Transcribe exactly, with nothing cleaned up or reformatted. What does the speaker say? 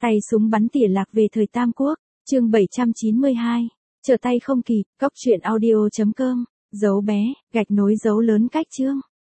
Tay súng bắn tỉa lạc về thời Tam Quốc, chương bảy trăm chín mươi hai. Trở tay không kịp, cóc truyện audio chấm com, dấu bé, gạch nối dấu lớn cách chương.